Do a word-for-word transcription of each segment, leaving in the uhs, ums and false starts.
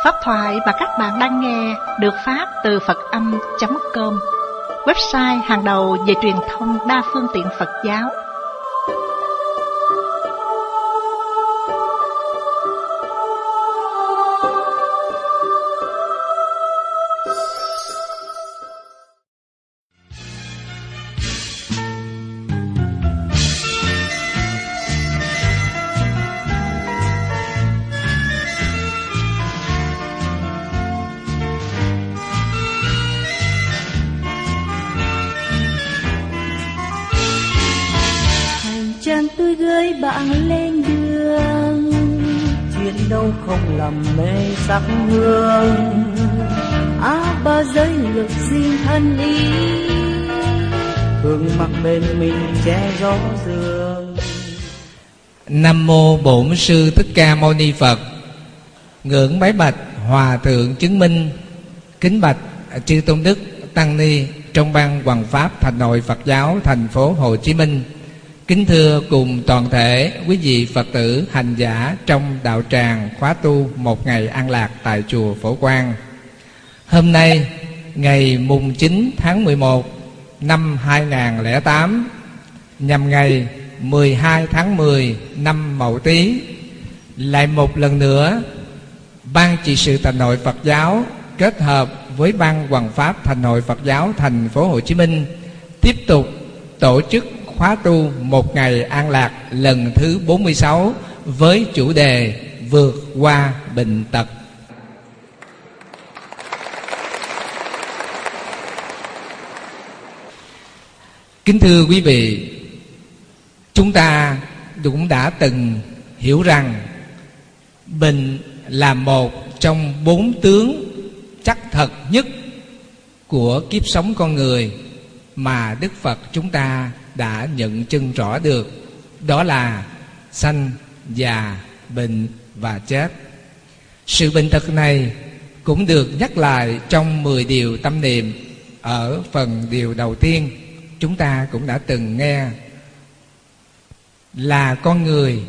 Pháp thoại mà các bạn đang nghe được phát từ Phật âm chấm com, website hàng đầu về truyền thông đa phương tiện Phật giáo. Tôi gửi bạn lên đường, chuyện đâu không làm mê sắc hương. Áo bao giới lục xin thân ý, hương mặc bên mình che gió dương. Nam mô Bổn Sư Thích Ca Mâu Ni Phật. Ngưỡng bái bạch Hòa Thượng Chứng Minh, kính bạch Chư Tôn Đức Tăng Ni trong ban Hoằng Pháp Thành Hội Phật giáo thành phố Hồ Chí Minh. Kính thưa cùng toàn thể quý vị Phật tử hành giả trong đạo tràng khóa tu một ngày an lạc tại chùa Phổ Quang. Hôm nay ngày mùng chín tháng mười một năm hai nghìn không trăm lẻ tám, nhằm ngày mười hai tháng mười năm Mậu Tý, lại một lần nữa Ban Trị sự Thành hội Phật giáo kết hợp với Ban Hoằng Pháp Thành hội Phật giáo thành phố Hồ Chí Minh tiếp tục tổ chức khóa tu một ngày an lạc lần thứ bốn mươi sáu với chủ đề vượt qua bệnh tật. Kính thưa quý vị, chúng ta cũng đã từng hiểu rằng bệnh là một trong bốn tướng chắc thật nhất của kiếp sống con người mà Đức Phật chúng ta đã nhận chân rõ được. Đó là sanh, già, bệnh và chết. Sự bệnh tật này cũng được nhắc lại trong mười điều tâm niệm. Ở phần điều đầu tiên, chúng ta cũng đã từng nghe là con người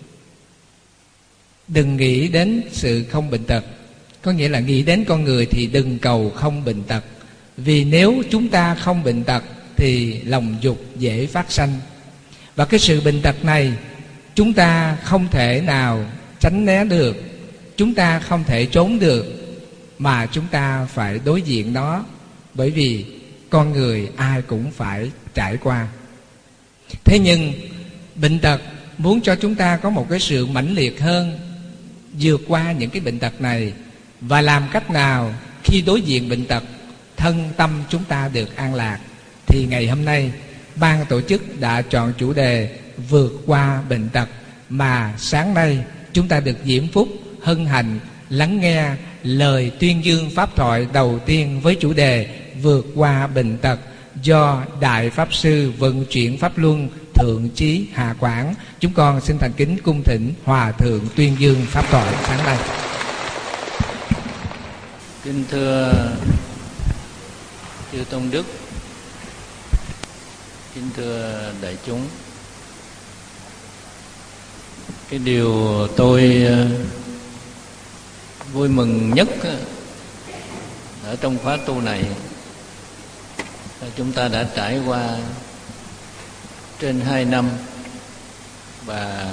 đừng nghĩ đến sự không bệnh tật. Có nghĩa là nghĩ đến con người thì đừng cầu không bệnh tật. Vì nếu chúng ta không bệnh tật thì lòng dục dễ phát sanh. Và cái sự bệnh tật này chúng ta không thể nào tránh né được, chúng ta không thể trốn được, mà chúng ta phải đối diện nó. Bởi vì con người ai cũng phải trải qua. Thế nhưng bệnh tật muốn cho chúng ta có một cái sự mãnh liệt hơn, vượt qua những cái bệnh tật này. Và làm cách nào khi đối diện bệnh tật thân tâm chúng ta được an lạc, thì ngày hôm nay ban tổ chức đã chọn chủ đề vượt qua bệnh tật, mà sáng nay chúng ta được diễm phúc hân hạnh lắng nghe lời tuyên dương pháp thoại đầu tiên với chủ đề vượt qua bệnh tật do Đại Pháp Sư Vận Chuyển Pháp Luân Thượng Chí Hạ Quảng. Chúng con xin thành kính cung thỉnh Hòa Thượng tuyên dương pháp thoại sáng nay. Kính thưa chư Tôn Đức, kính thưa đại chúng, cái điều tôi vui mừng nhất ở trong khóa tu này là chúng ta đã trải qua trên hai năm và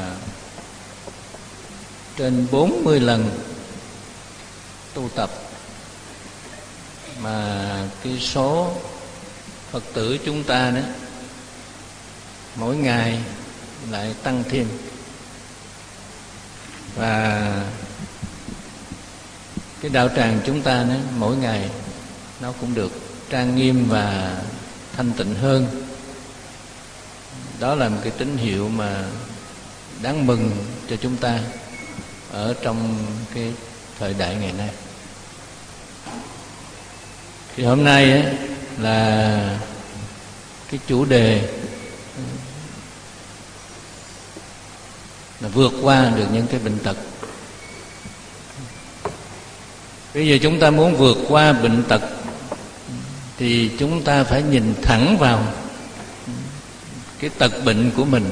trên bốn mươi lần tu tập, mà cái số Phật tử chúng ta đó mỗi ngày lại tăng thêm. Và cái đạo tràng chúng ta đó, mỗi ngày nó cũng được trang nghiêm và thanh tịnh hơn. Đó là một cái tín hiệu mà đáng mừng cho chúng ta ở trong cái thời đại ngày nay. Thì hôm nay ấy, là cái chủ đề là vượt qua được những cái bệnh tật. Bây giờ chúng ta muốn vượt qua bệnh tật thì chúng ta phải nhìn thẳng vào cái tật bệnh của mình,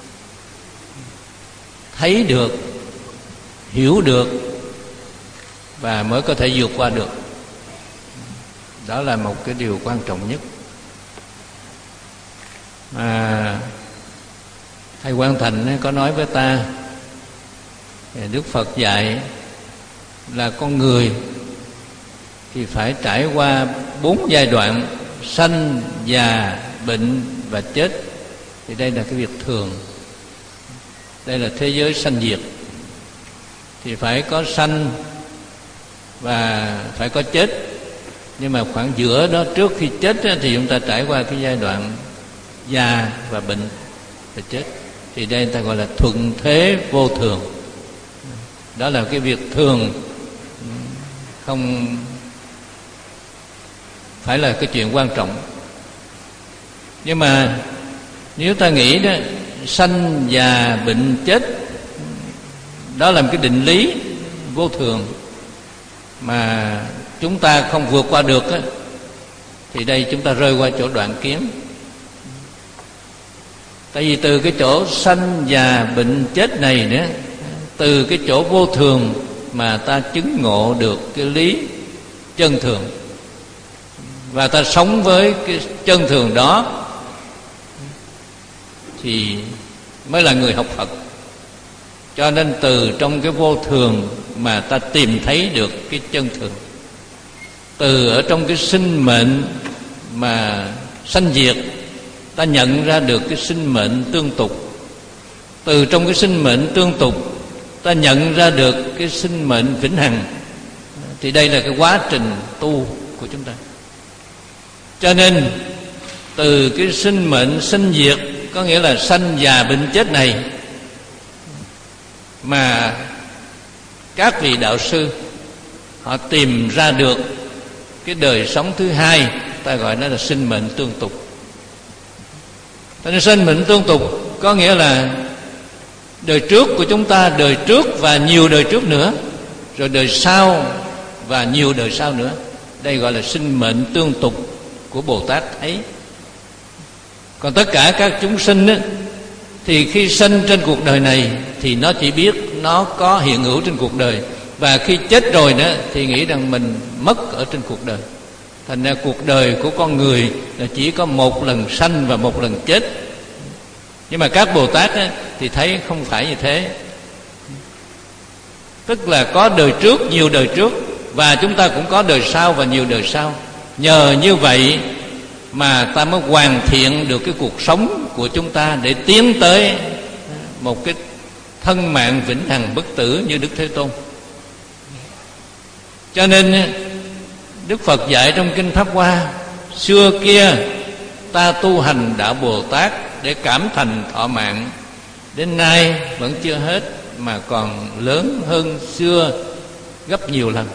thấy được, hiểu được và mới có thể vượt qua được. Đó là một cái điều quan trọng nhất mà thầy Quang Thành có nói với ta. Đức Phật dạy là con người thì phải trải qua bốn giai đoạn: sanh, già, bệnh và chết. Thì đây là cái việc thường, đây là thế giới sanh diệt. Thì phải có sanh và phải có chết. Nhưng mà khoảng giữa đó, trước khi chết thì chúng ta trải qua cái giai đoạn già và bệnh và chết. Thì đây người ta gọi là thuận thế vô thường. Đó là cái việc thường, không phải là cái chuyện quan trọng. Nhưng mà nếu ta nghĩ đó, sanh, già, bệnh, chết, đó là một cái định lý vô thường mà chúng ta không vượt qua được á, thì đây chúng ta rơi qua chỗ đoạn kiến. Tại vì từ cái chỗ sanh, già, bệnh, chết này nữa, từ cái chỗ vô thường mà ta chứng ngộ được cái lý chân thường, và ta sống với cái chân thường đó, thì mới là người học Phật. Cho nên từ trong cái vô thường mà ta tìm thấy được cái chân thường. Từ ở trong cái sinh mệnh mà sanh diệt, ta nhận ra được cái sinh mệnh tương tục. Từ trong cái sinh mệnh tương tục, ta nhận ra được cái sinh mệnh vĩnh hằng. Thì đây là cái quá trình tu của chúng ta. Cho nên từ cái sinh mệnh sinh diệt, có nghĩa là sanh, già, bệnh, chết này, mà các vị đạo sư họ tìm ra được cái đời sống thứ hai, ta gọi nó là sinh mệnh tương tục. Cho nên sinh mệnh tương tục có nghĩa là đời trước của chúng ta, đời trước và nhiều đời trước nữa, rồi đời sau và nhiều đời sau nữa. Đây gọi là sinh mệnh tương tục của Bồ Tát thấy. Còn tất cả các chúng sinh ấy, thì khi sinh trên cuộc đời này thì nó chỉ biết nó có hiện hữu trên cuộc đời, và khi chết rồi nữa thì nghĩ rằng mình mất ở trên cuộc đời. Thành ra cuộc đời của con người là chỉ có một lần sanh và một lần chết. Nhưng mà các Bồ Tát ấy, thì thấy không phải như thế. Tức là có đời trước, nhiều đời trước, và chúng ta cũng có đời sau và nhiều đời sau. Nhờ như vậy mà ta mới hoàn thiện được cái cuộc sống của chúng ta để tiến tới một cái thân mạng vĩnh hằng bất tử như Đức Thế Tôn. Cho nên Đức Phật dạy trong Kinh Pháp Hoa: xưa kia ta tu hành đạo Bồ Tát để cảm thành thọ mạng, đến nay vẫn chưa hết mà còn lớn hơn xưa gấp nhiều lần.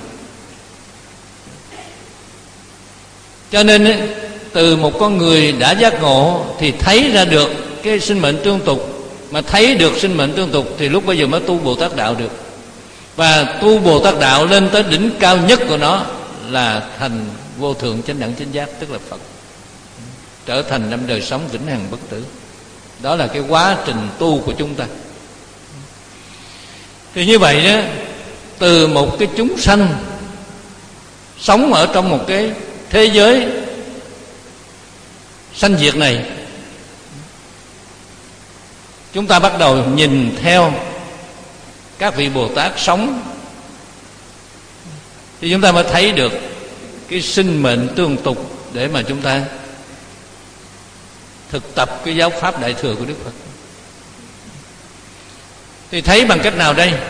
Cho nên từ một con người đã giác ngộ thì thấy ra được cái sinh mệnh tương tục. Mà thấy được sinh mệnh tương tục thì lúc bây giờ mới tu Bồ Tát đạo được. Và tu Bồ Tát đạo lên tới đỉnh cao nhất của nó là thành vô thượng chánh đẳng chánh giác, tức là Phật, trở thành năm đời sống vĩnh hằng bất tử. Đó là cái quá trình tu của chúng ta. Thì như vậy đó, từ một cái chúng sanh sống ở trong một cái thế giới sanh diệt này, chúng ta bắt đầu nhìn theo các vị Bồ Tát sống, thì chúng ta mới thấy được cái sinh mệnh tương tục để mà chúng ta thực tập cái giáo pháp Đại Thừa của Đức Phật. Thì thấy bằng cách nào đây?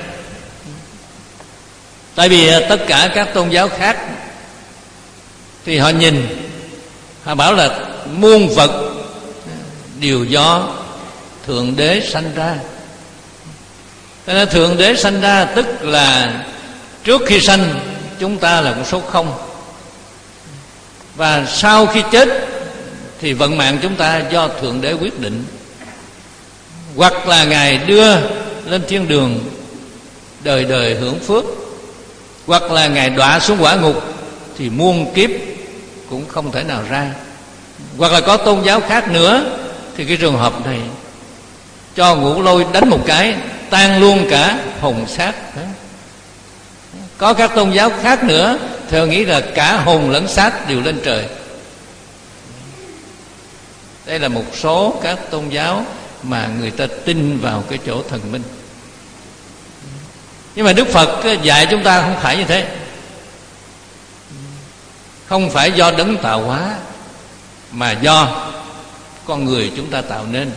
Tại vì tất cả các tôn giáo khác thì họ nhìn, họ bảo là muôn vật đều do Thượng Đế sanh ra. Thế nên Thượng Đế sanh ra tức là trước khi sanh chúng ta là con số không, và sau khi chết thì vận mạng chúng ta do Thượng Đế quyết định. Hoặc là Ngài đưa lên thiên đường đời đời hưởng phước, hoặc là Ngài đọa xuống quả ngục thì muôn kiếp cũng không thể nào ra. Hoặc là có tôn giáo khác nữa thì cái trường hợp này cho Ngũ Lôi đánh một cái tan luôn cả hồn xác, Có các tôn giáo khác nữa thì họ nghĩ là cả hồn lẫn xác đều lên trời. Đây là một số các tôn giáo mà người ta tin vào cái chỗ thần minh. Nhưng mà Đức Phật dạy chúng ta không phải như thế. Không phải do đấng tạo hóa, mà do con người chúng ta tạo nên.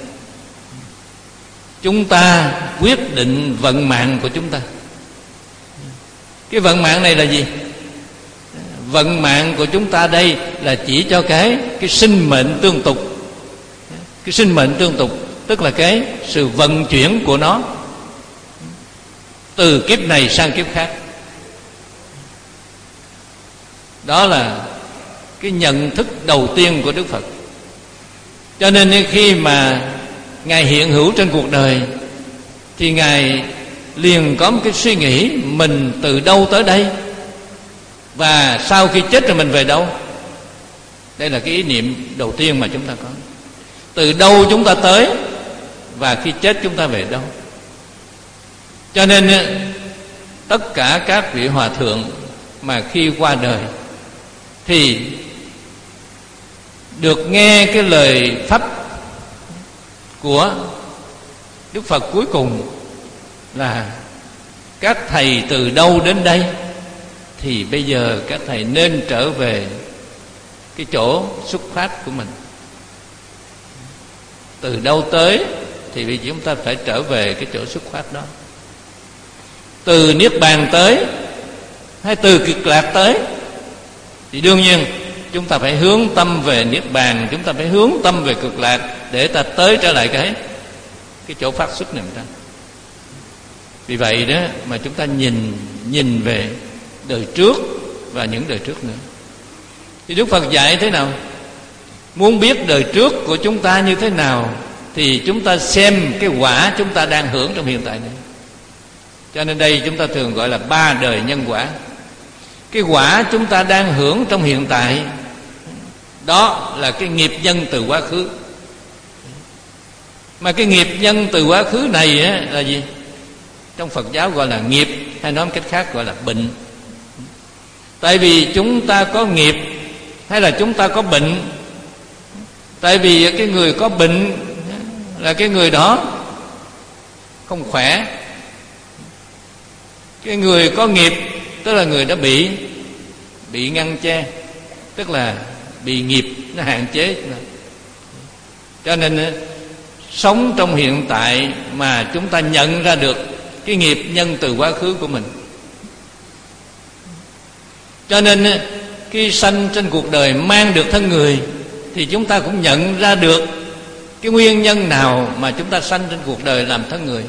Chúng ta quyết định vận mạng của chúng ta. Cái vận mạng này là gì? Vận mạng của chúng ta đây là chỉ cho cái cái sinh mệnh tương tục. Cái sinh mệnh tương tục tức là cái sự vận chuyển của nó từ kiếp này sang kiếp khác. Đó là cái nhận thức đầu tiên của Đức Phật. Cho nên khi mà Ngài hiện hữu trên cuộc đời thì Ngài liền có một cái suy nghĩ mình từ đâu tới đây, và sau khi chết rồi mình về đâu. Đây là cái ý niệm đầu tiên mà chúng ta có. Từ đâu chúng ta tới, và khi chết chúng ta về đâu. Cho nên tất cả các vị hòa thượng mà khi qua đời thì được nghe cái lời pháp của Đức Phật cuối cùng là các thầy từ đâu đến đây, thì bây giờ các thầy nên trở về cái chỗ xuất phát của mình. Từ đâu tới thì bây giờ chúng ta phải trở về cái chỗ xuất phát đó. Từ Niết Bàn tới hay từ Cực Lạc tới thì đương nhiên chúng ta phải hướng tâm về Niết Bàn, chúng ta phải hướng tâm về Cực Lạc để ta tới trở lại cái cái chỗ phát xuất này ra. Vì vậy đó mà chúng ta nhìn nhìn về đời trước và những đời trước nữa. Thì Đức Phật dạy thế nào? Muốn biết đời trước của chúng ta như thế nào thì chúng ta xem cái quả chúng ta đang hưởng trong hiện tại này. Cho nên đây chúng ta thường gọi là ba đời nhân quả. Cái quả chúng ta đang hưởng trong hiện tại đó là cái nghiệp nhân từ quá khứ. Mà cái nghiệp nhân từ quá khứ này á, là gì? Trong Phật giáo gọi là nghiệp, hay nói một cách khác gọi là bệnh. Tại vì chúng ta có nghiệp hay là chúng ta có bệnh? Tại vì cái người có bệnh là cái người đó không khỏe. Cái người có nghiệp tức là người đó bị bị ngăn che, tức là bị nghiệp nó hạn chế. Cho nên sống trong hiện tại mà chúng ta nhận ra được cái nghiệp nhân từ quá khứ của mình. Cho nên khi sanh trên cuộc đời mang được thân người thì chúng ta cũng nhận ra được cái nguyên nhân nào mà chúng ta sanh trên cuộc đời làm thân người.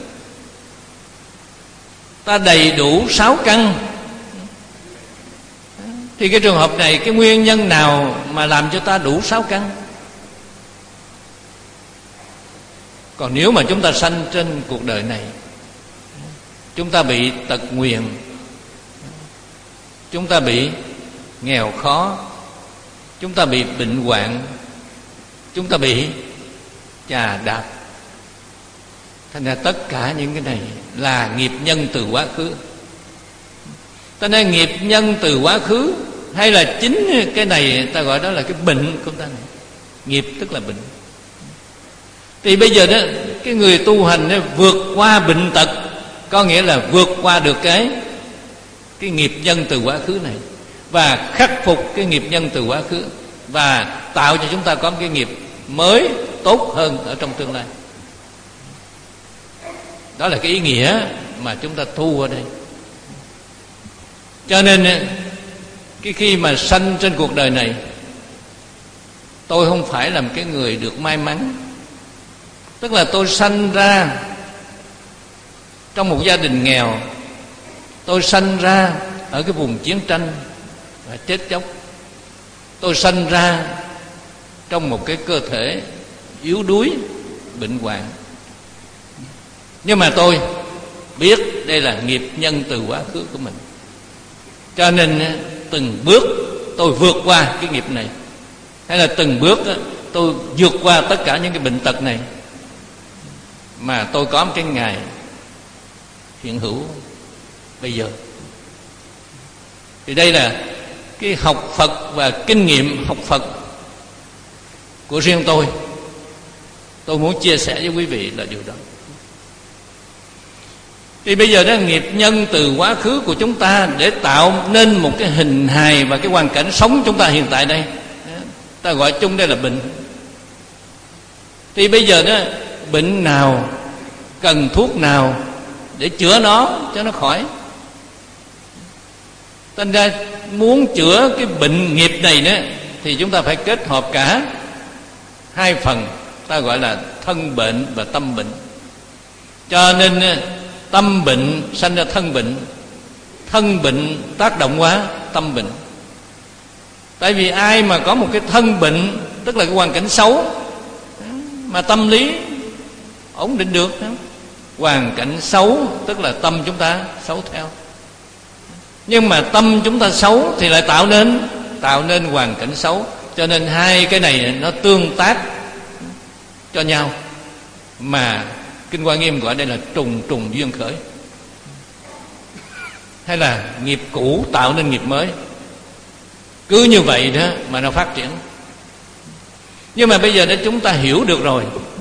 Ta đầy đủ sáu căn thì cái trường hợp này cái nguyên nhân nào mà làm cho ta đủ sáu căn? Còn nếu mà chúng ta sanh trên cuộc đời này, chúng ta bị tật nguyền, chúng ta bị nghèo khó, chúng ta bị bệnh hoạn, chúng ta bị chà đạp. Thành ra tất cả những cái này là nghiệp nhân từ quá khứ. Ta nói nghiệp nhân từ quá khứ, hay là chính cái này ta gọi đó là cái bệnh của ta này. Nghiệp tức là bệnh. Thì bây giờ đó cái người tu hành đó, vượt qua bệnh tật, có nghĩa là vượt qua được cái cái nghiệp nhân từ quá khứ này, và khắc phục cái nghiệp nhân từ quá khứ, và tạo cho chúng ta có một cái nghiệp mới tốt hơn ở trong tương lai. Đó là cái ý nghĩa mà chúng ta tu ở đây. Cho nên cái khi mà sanh trên cuộc đời này, tôi không phải là một cái người được may mắn. Tức là tôi sanh ra trong một gia đình nghèo, tôi sanh ra ở cái vùng chiến tranh và chết chóc, tôi sanh ra trong một cái cơ thể yếu đuối, bệnh hoạn. Nhưng mà tôi biết đây là nghiệp nhân từ quá khứ của mình, cho nên từng bước tôi vượt qua cái nghiệp này, hay là từng bước tôi vượt qua tất cả những cái bệnh tật này, mà tôi có một cái ngày hiện hữu bây giờ. Thì đây là cái học Phật và kinh nghiệm học Phật của riêng tôi. Tôi muốn chia sẻ với quý vị là điều đó. Thì bây giờ đó, nghiệp nhân từ quá khứ của chúng ta để tạo nên một cái hình hài và cái hoàn cảnh sống chúng ta hiện tại đây, ta gọi chung đây là bệnh. Thì bây giờ đó, bệnh nào, cần thuốc nào để chữa nó cho nó khỏi. Thành ra muốn chữa cái bệnh nghiệp này đó, thì chúng ta phải kết hợp cả hai phần, ta gọi là thân bệnh và tâm bệnh. Cho nên tâm bệnh sanh ra thân bệnh, thân bệnh tác động quá tâm bệnh. Tại vì ai mà có một cái thân bệnh, tức là cái hoàn cảnh xấu, mà tâm lý ổn định được, hoàn cảnh xấu tức là tâm chúng ta xấu theo. Nhưng mà tâm chúng ta xấu thì lại tạo nên tạo nên hoàn cảnh xấu. Cho nên hai cái này nó tương tác cho nhau, mà Kinh Hoa Nghiêm gọi đây là trùng trùng duyên khởi, hay là nghiệp cũ tạo nên nghiệp mới. Cứ như vậy đó mà nó phát triển. Nhưng mà bây giờ đó chúng ta hiểu được rồi,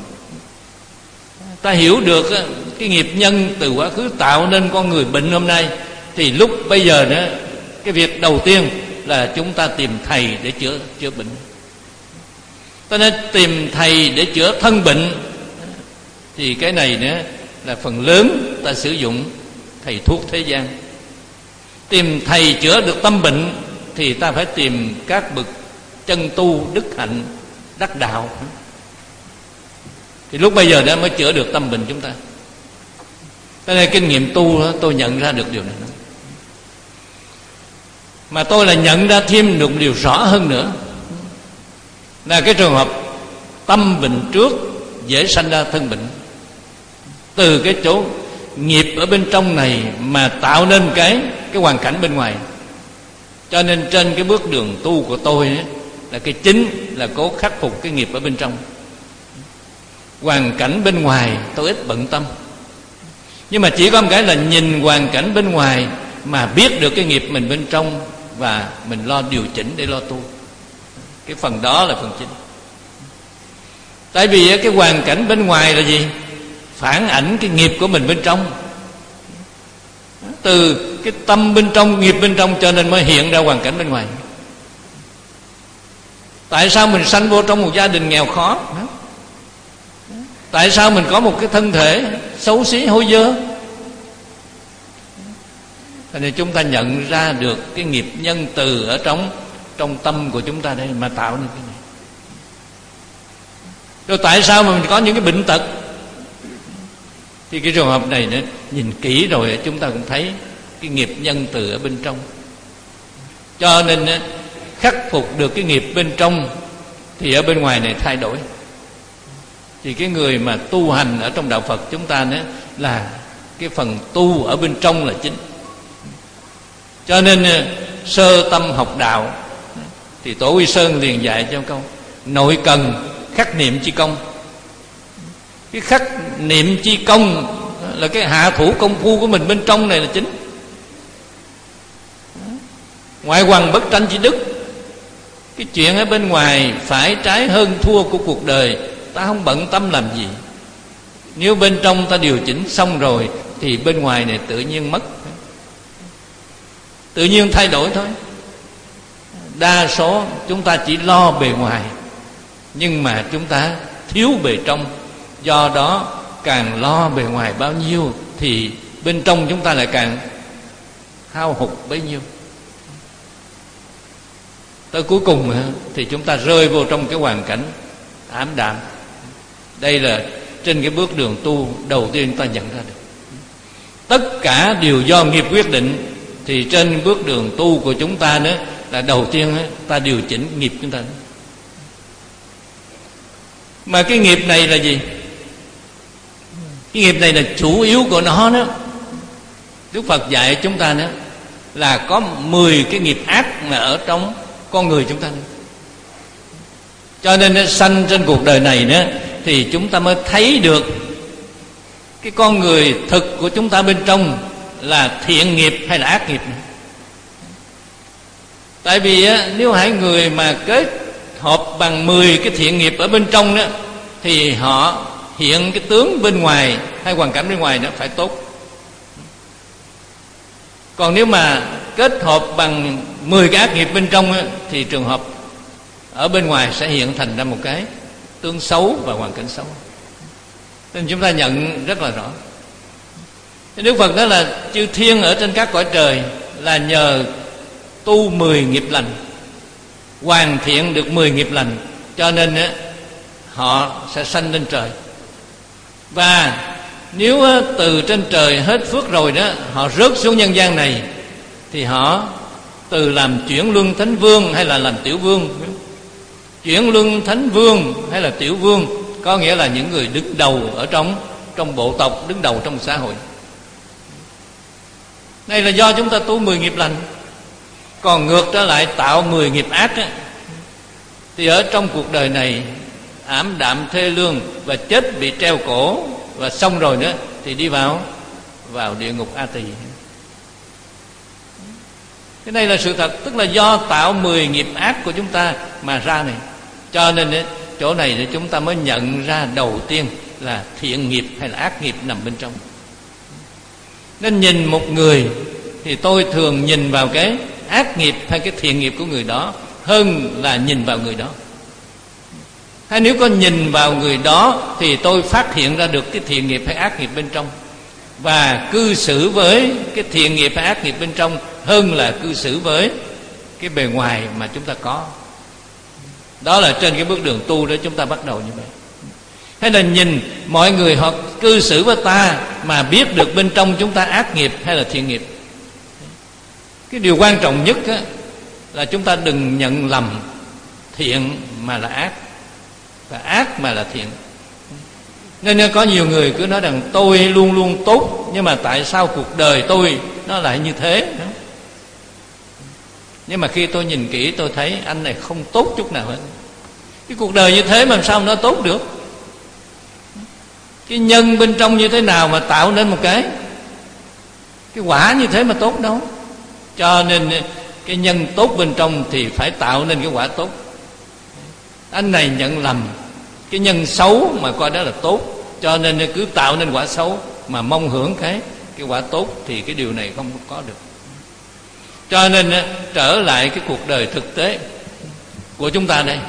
ta hiểu được cái nghiệp nhân từ quá khứ tạo nên con người bệnh hôm nay, thì lúc bây giờ đó, cái việc đầu tiên là chúng ta tìm thầy để chữa chữa bệnh. Ta nên tìm thầy để chữa thân bệnh, thì cái này nữa là phần lớn ta sử dụng thầy thuốc thế gian. Tìm thầy chữa được tâm bệnh thì ta phải tìm các bậc chân tu đức hạnh đắc đạo, thì lúc bây giờ đó mới chữa được tâm bệnh chúng ta. Cái này kinh nghiệm tu đó, tôi nhận ra được điều này. Mà tôi là nhận ra thêm được một điều rõ hơn nữa, là cái trường hợp tâm bệnh trước dễ sanh ra thân bệnh. Từ cái chỗ nghiệp ở bên trong này mà tạo nên cái cái hoàn cảnh bên ngoài. Cho nên trên cái bước đường tu của tôi ấy, là cái chính là cố khắc phục cái nghiệp ở bên trong. Hoàn cảnh bên ngoài tôi ít bận tâm, nhưng mà chỉ có một cái là nhìn hoàn cảnh bên ngoài mà biết được cái nghiệp mình bên trong, và mình lo điều chỉnh để lo tu. Cái phần đó là phần chính. Tại vì cái hoàn cảnh bên ngoài là gì? Phản ảnh cái nghiệp của mình bên trong. Từ cái tâm bên trong, nghiệp bên trong, cho nên mới hiện ra hoàn cảnh bên ngoài. Tại sao mình sanh vô trong một gia đình nghèo khó? Tại sao mình có một cái thân thể xấu xí hôi dơ? Cho nên chúng ta nhận ra được cái nghiệp nhân từ ở trong trong tâm của chúng ta đây mà tạo nên cái này. Rồi tại sao mà mình có những cái bệnh tật? Thì cái trường hợp này nữa, nhìn kỹ rồi chúng ta cũng thấy cái nghiệp nhân từ ở bên trong. Cho nên khắc phục được cái nghiệp bên trong thì ở bên ngoài này thay đổi. Thì cái người mà tu hành ở trong đạo Phật chúng ta nữa là cái phần tu ở bên trong là chính. Cho nên sơ tâm học đạo thì Tổ Quy Sơn liền dạy cho câu: nội cần khắc niệm chi công. Cái khắc niệm chi công là cái hạ thủ công phu của mình bên trong này là chính. Ngoại hoằng bất tranh chi đức. Cái chuyện ở bên ngoài phải trái hơn thua của cuộc đời ta không bận tâm làm gì. Nếu bên trong ta điều chỉnh xong rồi thì bên ngoài này tự nhiên mất, tự nhiên thay đổi thôi. Đa số chúng ta chỉ lo bề ngoài, nhưng mà chúng ta thiếu bề trong. Do đó càng lo bề ngoài bao nhiêu thì bên trong chúng ta lại càng hao hụt bấy nhiêu. Tới cuối cùng thì chúng ta rơi vô trong cái hoàn cảnh ảm đạm. Đây là trên cái bước đường tu đầu tiên ta nhận ra được. Tất cả đều do nghiệp quyết định. Thì trên bước đường tu của chúng ta nữa là đầu tiên ta điều chỉnh nghiệp chúng ta. Mà cái nghiệp này là gì? Cái nghiệp này là chủ yếu của nó đó. Đức Phật dạy chúng ta nữa là có mười cái nghiệp ác mà ở trong con người chúng ta nữa. Cho nên nó sanh trên cuộc đời này nữa thì chúng ta mới thấy được cái con người thực của chúng ta bên trong là thiện nghiệp hay là ác nghiệp. Tại vì á, nếu hai người mà kết hợp bằng mười cái thiện nghiệp ở bên trong đó, thì họ hiện cái tướng bên ngoài hay hoàn cảnh bên ngoài nó phải tốt. Còn nếu mà kết hợp bằng mười cái ác nghiệp bên trong á, thì trường hợp ở bên ngoài sẽ hiện thành ra một cái tướng xấu và hoàn cảnh xấu. Nên chúng ta nhận rất là rõ. Đức Phật nói là chư thiên ở trên các cõi trời là nhờ tu mười nghiệp lành, hoàn thiện được mười nghiệp lành, cho nên á, họ sẽ sanh lên trời. Và nếu á, từ trên trời hết phước rồi đó, họ rớt xuống nhân gian này, thì họ từ làm chuyển luân thánh vương hay là làm tiểu vương. Chuyển luân thánh vương hay là tiểu vương có nghĩa là những người đứng đầu ở trong trong bộ tộc, đứng đầu trong xã hội. Đây là do chúng ta tu mười nghiệp lành. Còn ngược trở lại tạo mười nghiệp ác á, thì ở trong cuộc đời này ảm đạm thê lương và chết bị treo cổ, và xong rồi nữa thì đi vào vào địa ngục A Tỳ. Cái này là sự thật, tức là do tạo mười nghiệp ác của chúng ta mà ra này. Cho nên ấy, chỗ này để chúng ta mới nhận ra đầu tiên là thiện nghiệp hay là ác nghiệp nằm bên trong. Nên nhìn một người thì tôi thường nhìn vào cái ác nghiệp hay cái thiện nghiệp của người đó hơn là nhìn vào người đó. Hay nếu có nhìn vào người đó thì tôi phát hiện ra được cái thiện nghiệp hay ác nghiệp bên trong, và cư xử với cái thiện nghiệp hay ác nghiệp bên trong hơn là cư xử với cái bề ngoài mà chúng ta có. Đó là trên cái bước đường tu đó chúng ta bắt đầu như vậy. Hay là nhìn mọi người họ cư xử với ta mà biết được bên trong chúng ta ác nghiệp hay là thiện nghiệp. Cái điều quan trọng nhất á, là chúng ta đừng nhận lầm thiện mà là ác, và ác mà là thiện. Nên có nhiều người cứ nói rằng tôi luôn luôn tốt, nhưng mà tại sao cuộc đời tôi nó lại như thế? Nhưng mà khi tôi nhìn kỹ tôi thấy anh này không tốt chút nào hết. Cái cuộc đời như thế mà làm sao nó tốt được? Cái nhân bên trong như thế nào mà tạo nên một cái cái quả như thế mà tốt đâu. Cho nên cái nhân tốt bên trong thì phải tạo nên cái quả tốt. Anh này nhận lầm cái nhân xấu mà coi đó là tốt, cho nên cứ tạo nên quả xấu mà mong hưởng cái cái quả tốt, thì cái điều này không có được. Cho nên trở lại cái cuộc đời thực tế của chúng ta đây,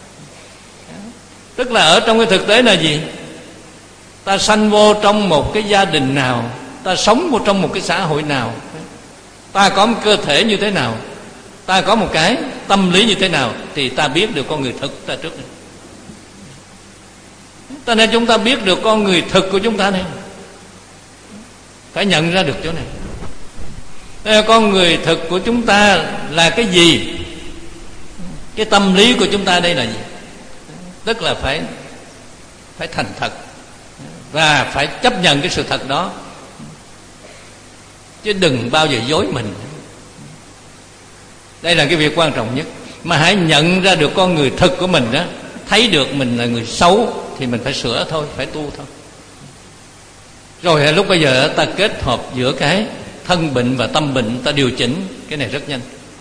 tức là ở trong cái thực tế là gì? Ta sanh vô trong một cái gia đình nào, ta sống vô trong một cái xã hội nào, ta có một cơ thể như thế nào, ta có một cái tâm lý như thế nào, thì ta biết được con người thực ta trước này. Cho nên chúng ta biết được con người thực của chúng ta này, phải nhận ra được chỗ này. Nên con người thực của chúng ta là cái gì? Cái tâm lý của chúng ta đây là gì? Tức là phải phải thành thật và phải chấp nhận cái sự thật đó, chứ đừng bao giờ dối mình. Đây là cái việc quan trọng nhất. Mà hãy nhận ra được con người thực của mình đó, thấy được mình là người xấu thì mình phải sửa thôi, phải tu thôi. Rồi lúc bây giờ ta kết hợp giữa cái thân bệnh và tâm bệnh, ta điều chỉnh cái này rất nhanh.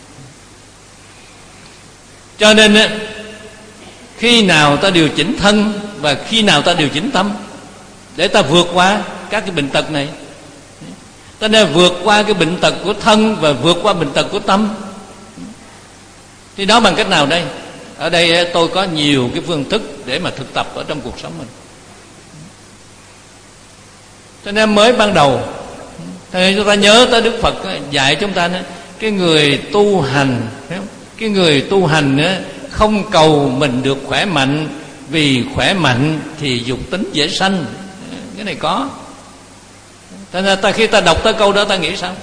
Cho nên khi nào ta điều chỉnh thân và khi nào ta điều chỉnh tâm để ta vượt qua các cái bệnh tật này. Ta nên vượt qua cái bệnh tật của thân và vượt qua bệnh tật của tâm. Thì đó bằng cách nào đây? Ở đây tôi có nhiều cái phương thức để mà thực tập ở trong cuộc sống mình. Cho nên mới ban đầu thì chúng ta nhớ tới Đức Phật dạy chúng ta, cái người tu hành, cái người tu hành không cầu mình được khỏe mạnh, vì khỏe mạnh thì dục tính dễ sanh. Cái này có. Cho nên ta khi ta đọc tới câu đó ta nghĩ sao?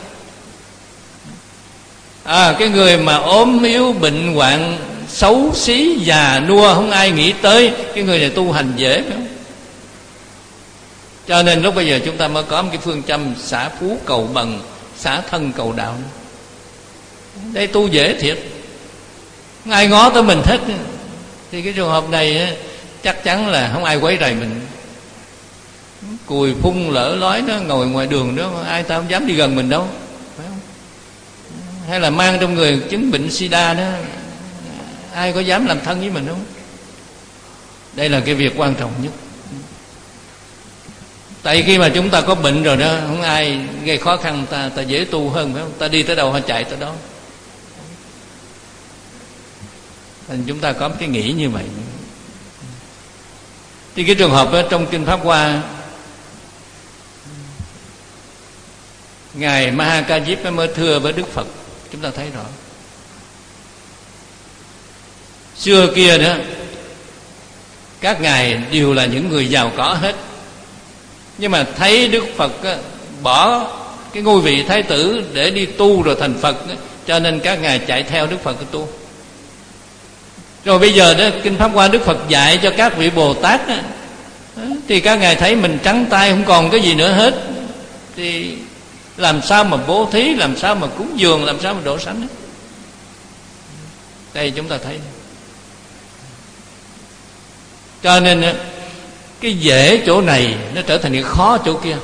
À, cái người mà ốm yếu bệnh hoạn, xấu xí già nua, không ai nghĩ tới, cái người này tu hành dễ phải không? Cho nên lúc bây giờ chúng ta mới có một cái phương châm xả phú cầu bần, xả thân cầu đạo. Đây tu dễ thiệt, không ai ngó tới mình hết. Thì cái trường hợp này chắc chắn là không ai quấy rầy mình. Cùi phun lỡ lói nó ngồi ngoài đường đó, ai ta không dám đi gần mình đâu, phải không? hay là mang trong người chứng bệnh sida đó, ai có dám làm thân với mình không? Đây là cái việc quan trọng nhất. Tại khi mà chúng ta có bệnh rồi đó, không ai gây khó khăn ta, ta dễ tu hơn, phải không? Ta đi tới đâu họ chạy tới đó. Nên chúng ta có cái nghĩ như vậy. Thì cái trường hợp đó, trong Kinh Pháp Hoa, Ngài Ma Ha Ca Diếp mới thưa với Đức Phật, chúng ta thấy rõ. Xưa kia đó, các ngài đều là những người giàu có hết, nhưng mà thấy Đức Phật á, bỏ cái ngôi vị thái tử để đi tu rồi thành Phật á, cho nên các ngài chạy theo Đức Phật tu. Rồi bây giờ đó, Kinh Pháp Hoa Đức Phật dạy cho các vị Bồ Tát á, thì các ngài thấy mình trắng tay không còn cái gì nữa hết, thì làm sao mà bố thí, làm sao mà cúng dường, làm sao mà đổ sánh. Đây chúng ta thấy. Cho nên cái dễ chỗ này nó trở thành cái khó chỗ kia.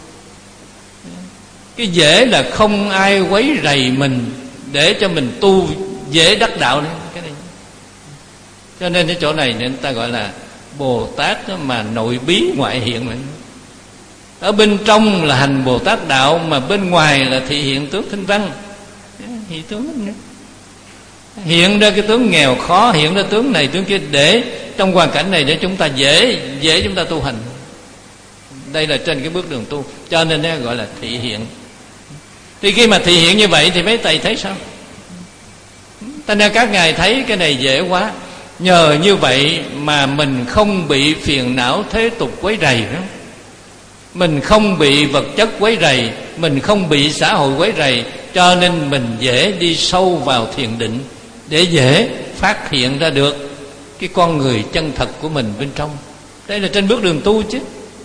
Cái dễ là không ai quấy rầy mình để cho mình tu dễ đắc đạo nữa. Cái này. Cho nên cái chỗ này nên ta gọi là Bồ Tát mà nội bí ngoại hiện. Ở bên trong là hành Bồ Tát đạo, mà bên ngoài là thị hiện tướng Thinh Văn. Hiện tướng hiện ra cái tướng nghèo khó, hiện ra tướng này tướng kia, để trong hoàn cảnh này để chúng ta dễ dễ chúng ta tu hành. Đây là trên cái bước đường tu, cho nên nó gọi là thị hiện. Thì khi mà thị hiện như vậy thì mấy thầy thấy sao? Thành ra các ngài thấy cái này dễ quá, nhờ như vậy mà mình không bị phiền não thế tục quấy rầy đó. Mình không bị vật chất quấy rầy, mình không bị xã hội quấy rầy, cho nên mình dễ đi sâu vào thiền định, để dễ phát hiện ra được cái con người chân thật của mình bên trong. Đây là trên bước đường tu chứ.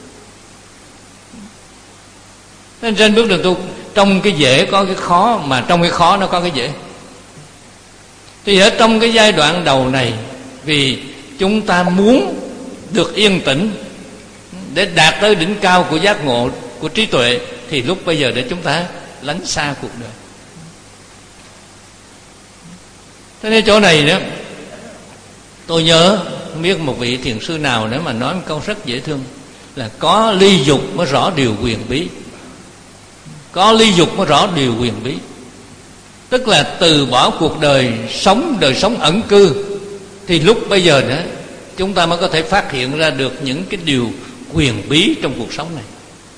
Nên trên bước đường tu, trong cái dễ có cái khó, mà trong cái khó nó có cái dễ. Thì ở trong cái giai đoạn đầu này, vì chúng ta muốn được yên tĩnh để đạt tới đỉnh cao của giác ngộ, của trí tuệ, thì lúc bây giờ để chúng ta lánh xa cuộc đời. Thế nên chỗ này đó, tôi nhớ không biết một vị thiền sư nào nữa mà nói một câu rất dễ thương, là có ly dục mới rõ điều quyền bí. Có ly dục mới rõ điều quyền bí. Tức là từ bỏ cuộc đời sống, đời sống ẩn cư, thì lúc bây giờ đó chúng ta mới có thể phát hiện ra được những cái điều quyền bí trong cuộc sống này.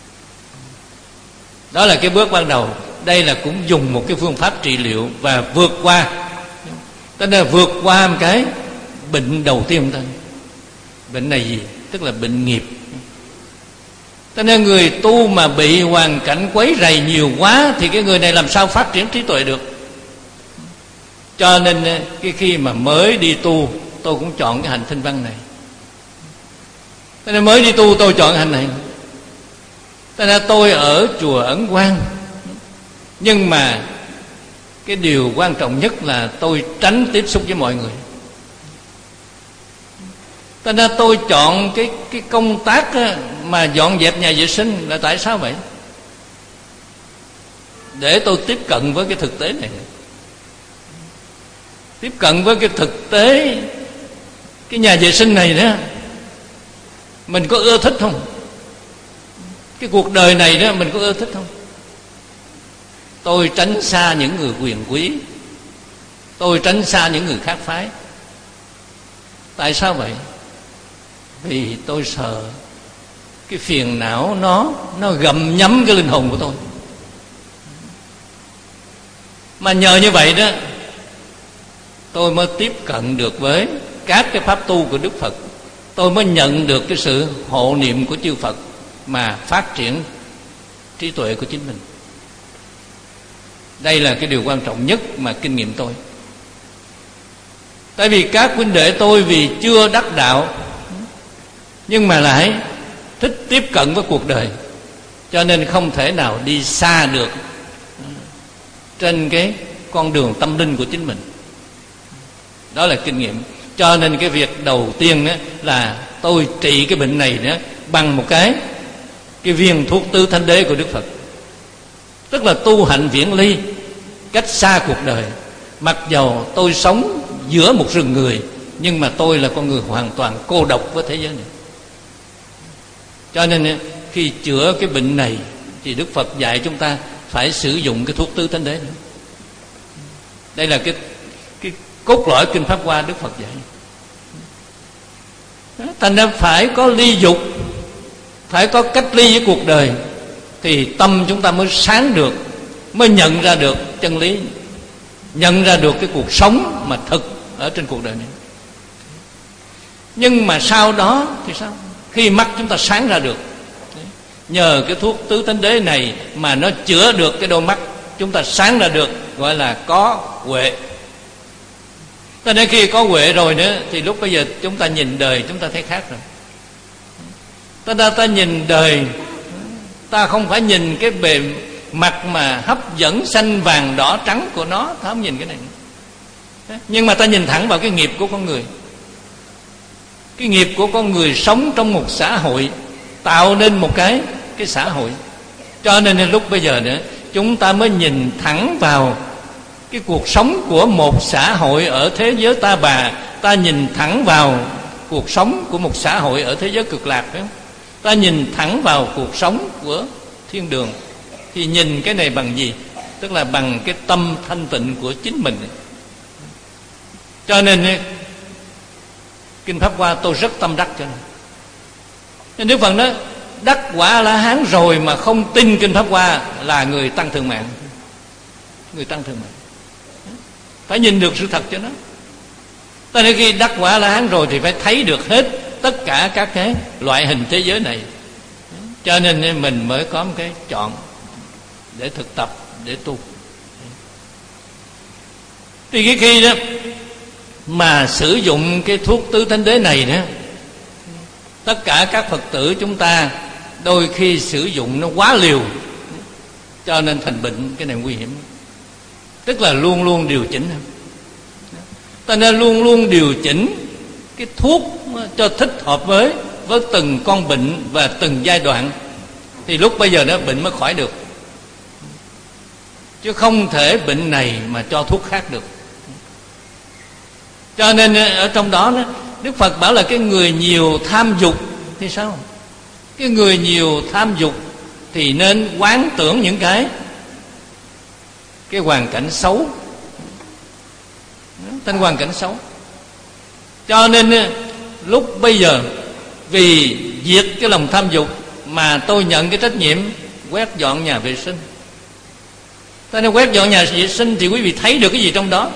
Đó là cái bước ban đầu. Đây là cũng dùng một cái phương pháp trị liệu và vượt qua. Tức là vượt qua một cái bệnh đầu tiên thôi. Bệnh này gì? Tức là bệnh nghiệp. Cho nên người tu mà bị hoàn cảnh quấy rầy nhiều quá, thì cái người này làm sao phát triển trí tuệ được. Cho nên cái khi mà mới đi tu, tôi cũng chọn cái hành Thinh Văn này. Cho nên mới đi tu tôi chọn hành này. Cho nên tôi ở chùa Ấn Quang, nhưng mà cái điều quan trọng nhất là tôi tránh tiếp xúc với mọi người. Cho nên tôi chọn cái, cái công tác mà dọn dẹp nhà vệ sinh là tại sao vậy? Để tôi tiếp cận với cái thực tế này. Tiếp cận với cái thực tế cái nhà vệ sinh này đó, mình có ưa thích không? Cái cuộc đời này đó mình có ưa thích không? Tôi tránh xa những người quyền quý, tôi tránh xa những người khác phái. Tại sao vậy? Vì tôi sợ cái phiền não nó nó gặm nhấm cái linh hồn của tôi. Mà nhờ như vậy đó, tôi mới tiếp cận được với các cái pháp tu của Đức Phật. Tôi mới nhận được cái sự hộ niệm của chư Phật mà phát triển trí tuệ của chính mình. Đây là cái điều quan trọng nhất mà kinh nghiệm tôi. Tại vì các huynh đệ tôi vì chưa đắc đạo, nhưng mà lại thích tiếp cận với cuộc đời, cho nên không thể nào đi xa được trên cái con đường tâm linh của chính mình. Đó là kinh nghiệm. Cho nên cái việc đầu tiên đó là tôi trị cái bệnh này đó bằng một cái cái viên thuốc tứ thánh đế của Đức Phật. Tức là tu hạnh viễn ly. cách xa cuộc đời. Mặc dầu tôi sống giữa một rừng người, nhưng mà tôi là con người hoàn toàn cô độc với thế giới này. Cho nên khi chữa cái bệnh này thì Đức Phật dạy chúng ta phải sử dụng cái thuốc tứ thánh đế nữa. Đây là cái cái cốt lõi kinh Pháp Hoa Đức Phật dạy. Thành ra phải có ly dục, phải có cách ly với cuộc đời, thì tâm chúng ta mới sáng được, mới nhận ra được chân lý, nhận ra được cái cuộc sống mà thực ở trên cuộc đời này. Nhưng mà sau đó thì sao? Khi mắt chúng ta sáng ra được, nhờ cái thuốc tứ thánh đế này mà nó chữa được cái đôi mắt chúng ta sáng ra được, gọi là có huệ. Cho nên khi có huệ rồi nữa thì lúc bây giờ chúng ta nhìn đời chúng ta thấy khác rồi. Ta ta, ta nhìn đời, ta không phải nhìn cái bề mặt mà hấp dẫn xanh vàng đỏ trắng của nó, ta không nhìn cái này. Nhưng mà ta nhìn thẳng vào cái nghiệp của con người. Cái nghiệp của con người sống trong một xã hội, tạo nên một cái cái xã hội. Cho nên lúc bây giờ nữa chúng ta mới nhìn thẳng vào cái cuộc sống của một xã hội ở thế giới ta bà. Ta nhìn thẳng vào cuộc sống của một xã hội ở thế giới cực lạc, phải không? Ta nhìn thẳng vào cuộc sống của thiên đường. Thì nhìn cái này bằng gì? Tức là bằng cái tâm thanh tịnh của chính mình. Cho nên kinh Pháp Hoa tôi rất tâm đắc cho nên. Nên Đức Phật nói đắc quả La Hán rồi mà không tin kinh Pháp Hoa là người tăng thượng mạng. Người tăng thượng mạng phải nhìn được sự thật cho nó. Tại nên khi đắc quả La Hán rồi thì phải thấy được hết tất cả các cái loại hình thế giới này. Cho nên mình mới có một cái chọn để thực tập, để tu. Thì cái khi đó mà sử dụng cái thuốc tứ thánh đế này nữa, tất cả các Phật tử chúng ta đôi khi sử dụng nó quá liều, cho nên thành bệnh. Cái này nguy hiểm. Tức là luôn luôn điều chỉnh. Ta nên luôn luôn điều chỉnh cái thuốc cho thích hợp với với từng con bệnh và từng giai đoạn, thì lúc bây giờ đó bệnh mới khỏi được. Chứ không thể bệnh này mà cho thuốc khác được. Cho nên ở trong đó Đức Phật bảo là cái người nhiều tham dục thì sao? Cái người nhiều tham dục thì nên quán tưởng những cái cái hoàn cảnh xấu, tên hoàn cảnh xấu. Cho nên lúc bây giờ vì diệt cái lòng tham dục mà tôi nhận cái trách nhiệm quét dọn nhà vệ sinh. Ta nên quét dọn nhà vệ sinh thì quý vị thấy được cái gì trong đó?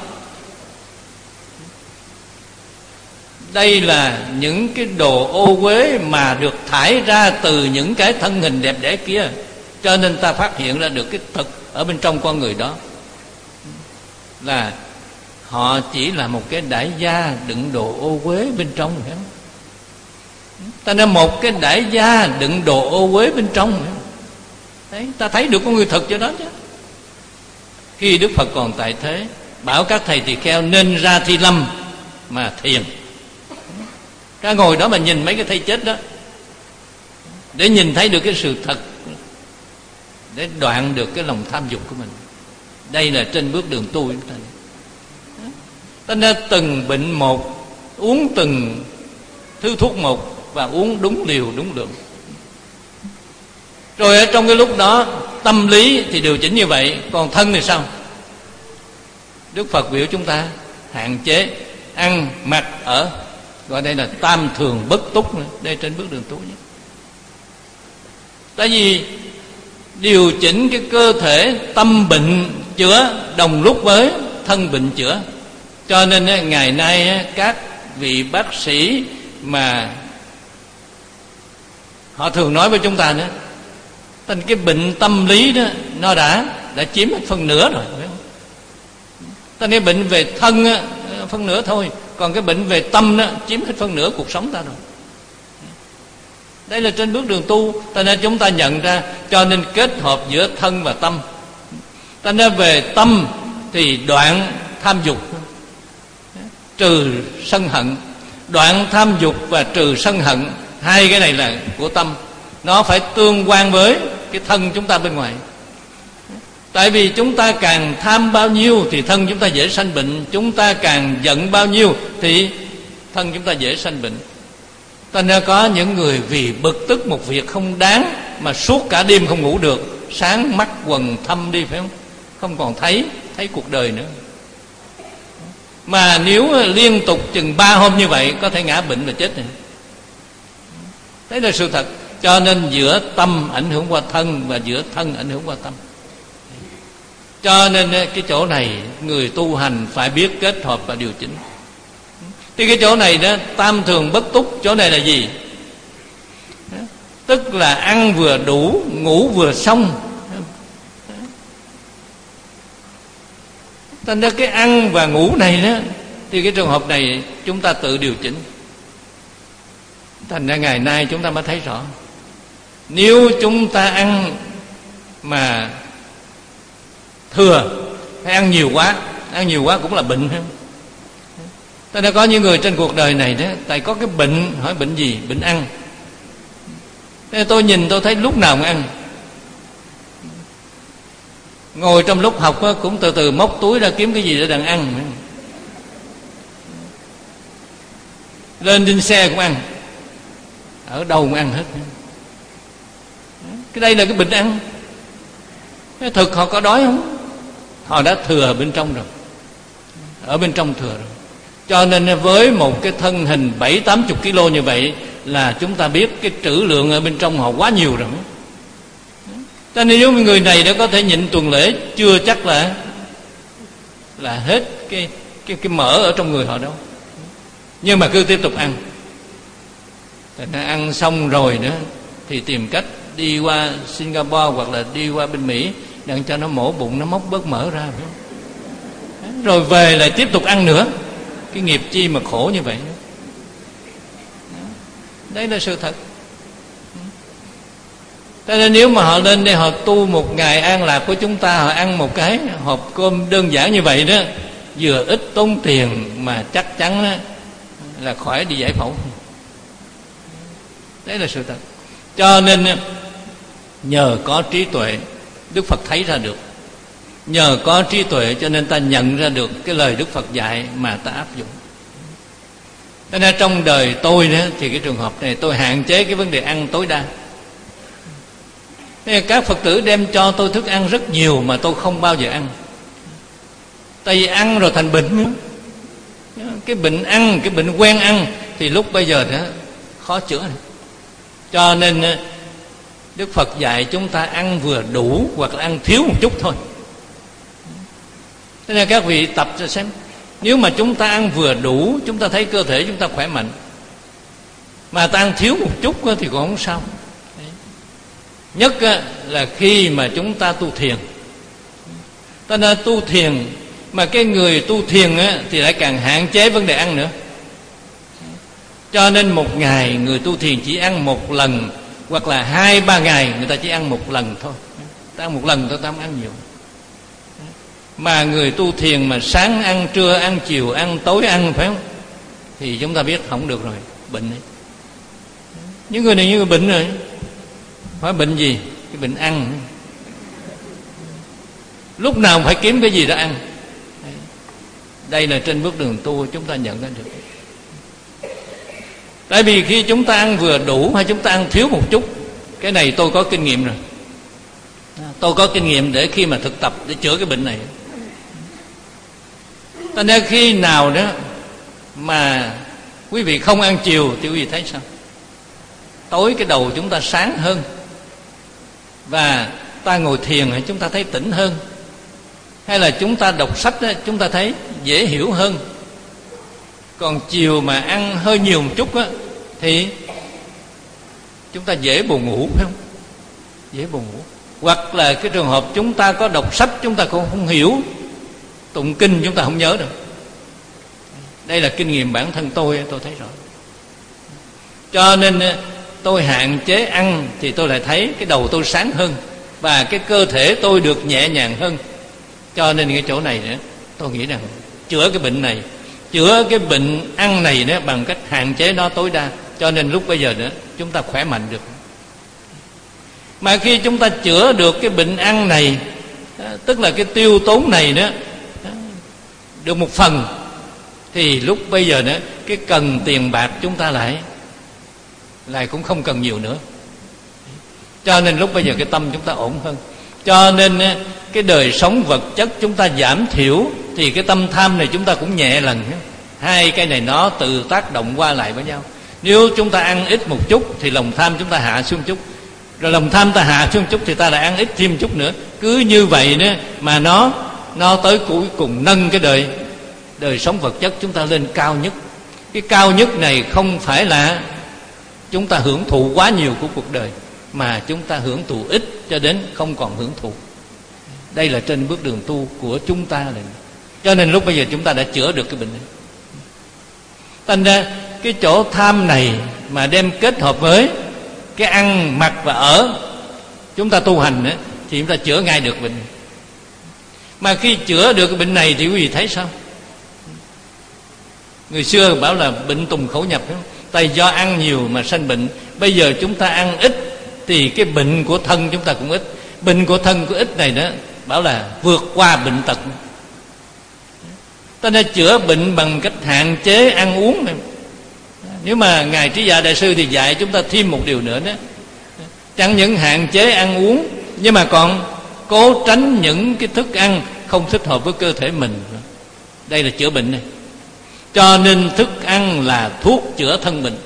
Đây là những cái đồ ô uế mà được thải ra từ những cái thân hình đẹp đẽ kia. Cho nên ta phát hiện ra được cái thực ở bên trong con người đó là họ chỉ là một cái đại gia đựng đồ ô uế bên trong, phải không? Ta nên một cái đại gia đựng đồ ô uế bên trong, phải không? Đấy, ta thấy được con người thật cho đó chứ. Khi Đức Phật còn tại thế, bảo các thầy tỳ kheo nên ra Thi Lâm mà thiền. Ra ngồi đó mà nhìn mấy cái thây chết đó, để nhìn thấy được cái sự thật, để đoạn được cái lòng tham dục của mình. Đây là trên bước đường tu chúng ta. Ta nên từng bệnh một, uống từng thứ thuốc một, và uống đúng liều đúng lượng. Rồi ở trong cái lúc đó tâm lý thì điều chỉnh như vậy, còn thân thì sao? Đức Phật biểu chúng ta hạn chế ăn mặc ở, gọi đây là tam thường bất túc nữa. Đây trên bước đường tu nhé. Tại vì điều chỉnh cái cơ thể, tâm bệnh chữa đồng lúc với thân bệnh chữa. Cho nên ngày nay các vị bác sĩ mà họ thường nói với chúng ta nữa, thành cái bệnh tâm lý đó nó đã đã chiếm hết phần nửa rồi, phải không? Thành cái bệnh về thân á, phân nửa thôi, còn cái bệnh về tâm đó chiếm hết phân nửa cuộc sống ta rồi. Đây là trên bước đường tu. Ta nên chúng ta nhận ra, cho nên kết hợp giữa thân và tâm. Ta nên về tâm thì đoạn tham dục, trừ sân hận. Đoạn tham dục và trừ sân hận, hai cái này là của tâm. Nó phải tương quan với cái thân chúng ta bên ngoài. Tại vì chúng ta càng tham bao nhiêu thì thân chúng ta dễ sanh bệnh, chúng ta càng giận bao nhiêu thì thân chúng ta dễ sanh bệnh. Thành ra có những người vì bực tức một việc không đáng mà suốt cả đêm không ngủ được, sáng mắt quầng thâm đi, phải không? Không còn thấy thấy cuộc đời nữa. Mà nếu liên tục chừng ba hôm như vậy có thể ngã bệnh và chết này. Đấy là sự thật. Cho nên giữa tâm ảnh hưởng qua thân và giữa thân ảnh hưởng qua tâm. Cho nên cái chỗ này người tu hành phải biết kết hợp và điều chỉnh. Thì cái chỗ này đó, tam thường bất túc, chỗ này là gì? Tức là ăn vừa đủ, ngủ vừa xong. Thành ra cái ăn và ngủ này đó, thì cái trường hợp này chúng ta tự điều chỉnh. Thành ra ngày nay chúng ta mới thấy rõ, nếu chúng ta ăn mà thừa hay ăn nhiều quá, ăn nhiều quá cũng là bệnh. Thành ra có những người trên cuộc đời này đó, tại có cái bệnh, hỏi bệnh gì? Bệnh ăn. Thế tôi nhìn tôi thấy lúc nào cũng ăn. Ngồi trong lúc học cũng từ từ móc túi ra kiếm cái gì để đặng ăn. Lên trên xe cũng ăn, ở đâu cũng ăn hết. Cái đây là cái bệnh ăn. Cái thực họ có đói không? Họ đã thừa bên trong rồi, ở bên trong thừa rồi. Cho nên với một cái thân hình bảy tám chục kg như vậy là chúng ta biết cái trữ lượng ở bên trong họ quá nhiều rồi. Cho nên nếu người này đã có thể nhịn tuần lễ, chưa chắc là là hết cái cái cái mỡ ở trong người họ đâu. Nhưng mà cứ tiếp tục ăn. Thành ăn xong rồi nữa thì tìm cách đi qua Singapore hoặc là đi qua bên Mỹ để cho nó mổ bụng, nó móc bớt mỡ ra, rồi về lại tiếp tục ăn nữa. Cái nghiệp chi mà khổ như vậy. Đấy là sự thật. Cho nên nếu mà họ lên đây họ tu một ngày an lạc của chúng ta, họ ăn một cái hộp cơm đơn giản như vậy đó, vừa ít tốn tiền mà chắc chắn đó là khỏi đi giải phẫu. Đấy là sự thật. Cho nên nhờ có trí tuệ, Đức Phật thấy ra được. Nhờ có trí tuệ cho nên ta nhận ra được cái lời Đức Phật dạy mà ta áp dụng. Cho nên trong đời tôi đó, thì cái trường hợp này tôi hạn chế cái vấn đề ăn tối đa. Các Phật tử đem cho tôi thức ăn rất nhiều mà tôi không bao giờ ăn. Tại vì ăn rồi thành bệnh nữa. Cái bệnh ăn, cái bệnh quen ăn thì lúc bây giờ đó khó chữa. Cho nên Đức Phật dạy chúng ta ăn vừa đủ hoặc là ăn thiếu một chút thôi. Thế nên các vị tập cho xem, nếu mà chúng ta ăn vừa đủ, chúng ta thấy cơ thể chúng ta khỏe mạnh. Mà ta ăn thiếu một chút thì còn không sao. Nhất là khi mà chúng ta tu thiền. Ta nên tu thiền, mà cái người tu thiền thì lại càng hạn chế vấn đề ăn nữa. Cho nên một ngày người tu thiền chỉ ăn một lần, hoặc là hai ba ngày người ta chỉ ăn một lần thôi. Ta ăn một lần thôi, ta không ăn nhiều. Mà người tu thiền mà sáng ăn, trưa ăn, chiều ăn, tối ăn, phải không? Thì chúng ta biết không được rồi, bệnh ấy. Những người này như người bệnh rồi. Hỏi bệnh gì? Cái bệnh ăn. Lúc nào phải kiếm cái gì đó ăn. Đây là trên bước đường tu chúng ta nhận ra được. Tại vì khi chúng ta ăn vừa đủ hay chúng ta ăn thiếu một chút, cái này tôi có kinh nghiệm rồi. Tôi có kinh nghiệm để khi mà thực tập để chữa cái bệnh này. Cho nên khi nào đó mà quý vị không ăn chiều thì quý vị thấy sao? Tối cái đầu chúng ta sáng hơn, và ta ngồi thiền chúng ta thấy tỉnh hơn, hay là chúng ta đọc sách đó, chúng ta thấy dễ hiểu hơn. Còn chiều mà ăn hơi nhiều một chút á, thì chúng ta dễ buồn ngủ, phải không? Dễ buồn ngủ. Hoặc là cái trường hợp chúng ta có đọc sách chúng ta cũng không hiểu, tụng kinh chúng ta không nhớ được. Đây là kinh nghiệm bản thân tôi, tôi thấy rõ. Cho nên tôi hạn chế ăn thì tôi lại thấy cái đầu tôi sáng hơn, và cái cơ thể tôi được nhẹ nhàng hơn. Cho nên cái chỗ này nữa, tôi nghĩ rằng chữa cái bệnh này, chữa cái bệnh ăn này nữa bằng cách hạn chế nó tối đa. Cho nên lúc bây giờ nữa chúng ta khỏe mạnh được. Mà khi chúng ta chữa được cái bệnh ăn này tức là cái tiêu tốn này đó được một phần, thì lúc bây giờ đó cái cần tiền bạc chúng ta lại lại cũng không cần nhiều nữa. Cho nên lúc bây giờ cái tâm chúng ta ổn hơn. Cho nên cái đời sống vật chất chúng ta giảm thiểu, thì cái tâm tham này chúng ta cũng nhẹ lần. Hai cái này nó tự tác động qua lại với nhau. Nếu chúng ta ăn ít một chút thì lòng tham chúng ta hạ xuống chút, rồi lòng tham ta hạ xuống chút thì ta lại ăn ít thêm chút nữa. Cứ như vậy nữa mà nó nó tới cuối cùng nâng cái đời đời sống vật chất chúng ta lên cao nhất. Cái cao nhất này không phải là chúng ta hưởng thụ quá nhiều của cuộc đời, mà chúng ta hưởng thụ ít cho đến không còn hưởng thụ. Đây là trên bước đường tu của chúng ta này. Cho nên lúc bây giờ chúng ta đã chữa được cái bệnh này. Thành ra cái chỗ tham này mà đem kết hợp với cái ăn mặc và ở, chúng ta tu hành ấy, thì chúng ta chữa ngay được bệnh này. Mà khi chữa được cái bệnh này thì quý vị thấy sao? Người xưa bảo là bệnh tùng khẩu nhập, tại do ăn nhiều mà sanh bệnh. Bây giờ chúng ta ăn ít thì cái bệnh của thân chúng ta cũng ít. Bệnh của thân của ít này đó bảo là vượt qua bệnh tật. Ta nên chữa bệnh bằng cách hạn chế ăn uống này. Nếu mà Ngài Trí Dạ Đại Sư thì dạy chúng ta thêm một điều nữa đó, chẳng những hạn chế ăn uống, nhưng mà còn cố tránh những cái thức ăn không thích hợp với cơ thể mình. Đây là chữa bệnh này. Cho nên thức ăn là thuốc chữa thân bệnh.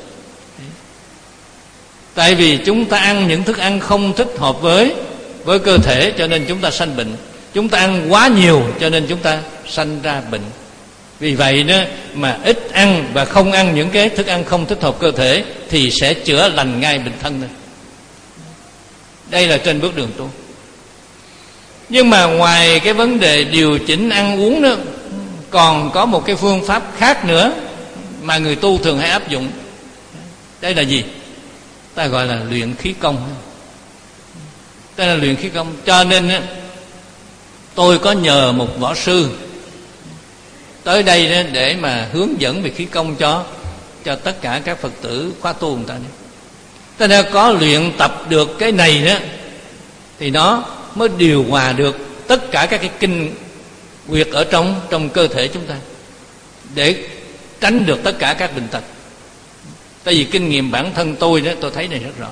Tại vì chúng ta ăn những thức ăn không thích hợp với với cơ thể, cho nên chúng ta sanh bệnh. Chúng ta ăn quá nhiều cho nên chúng ta sanh ra bệnh. Vì vậy đó mà ít ăn và không ăn những cái thức ăn không thích hợp cơ thể thì sẽ chữa lành ngay bệnh thân này. Đây là trên bước đường tu. Nhưng mà ngoài cái vấn đề điều chỉnh ăn uống đó, còn có một cái phương pháp khác nữa mà người tu thường hay áp dụng. Đây là gì? Ta gọi là luyện khí công. Đây là luyện khí công. Cho nên tôi có nhờ một võ sư tới đây để mà hướng dẫn về khí công cho cho tất cả các Phật tử khóa tu người ta. Ta đã có luyện tập được cái này đó thì nó mới điều hòa được tất cả các cái kinh quyệt ở trong trong cơ thể chúng ta, để tránh được tất cả các bệnh tật. Tại vì kinh nghiệm bản thân tôi đó, tôi thấy này rất rõ.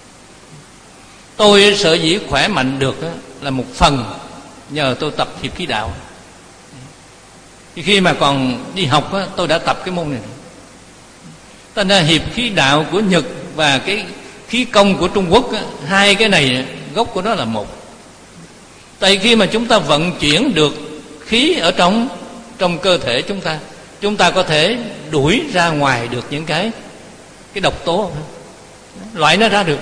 Tôi sở dĩ khỏe mạnh được đó, là một phần nhờ tôi tập hiệp khí đạo. Khi mà còn đi học đó, tôi đã tập cái môn này. Thành ra hiệp khí đạo của Nhật và cái khí công của Trung Quốc đó, hai cái này gốc của nó là một. Tại khi mà chúng ta vận chuyển được khí ở trong trong cơ thể chúng ta, chúng ta có thể đuổi ra ngoài được những cái cái độc tố, loại nó ra được.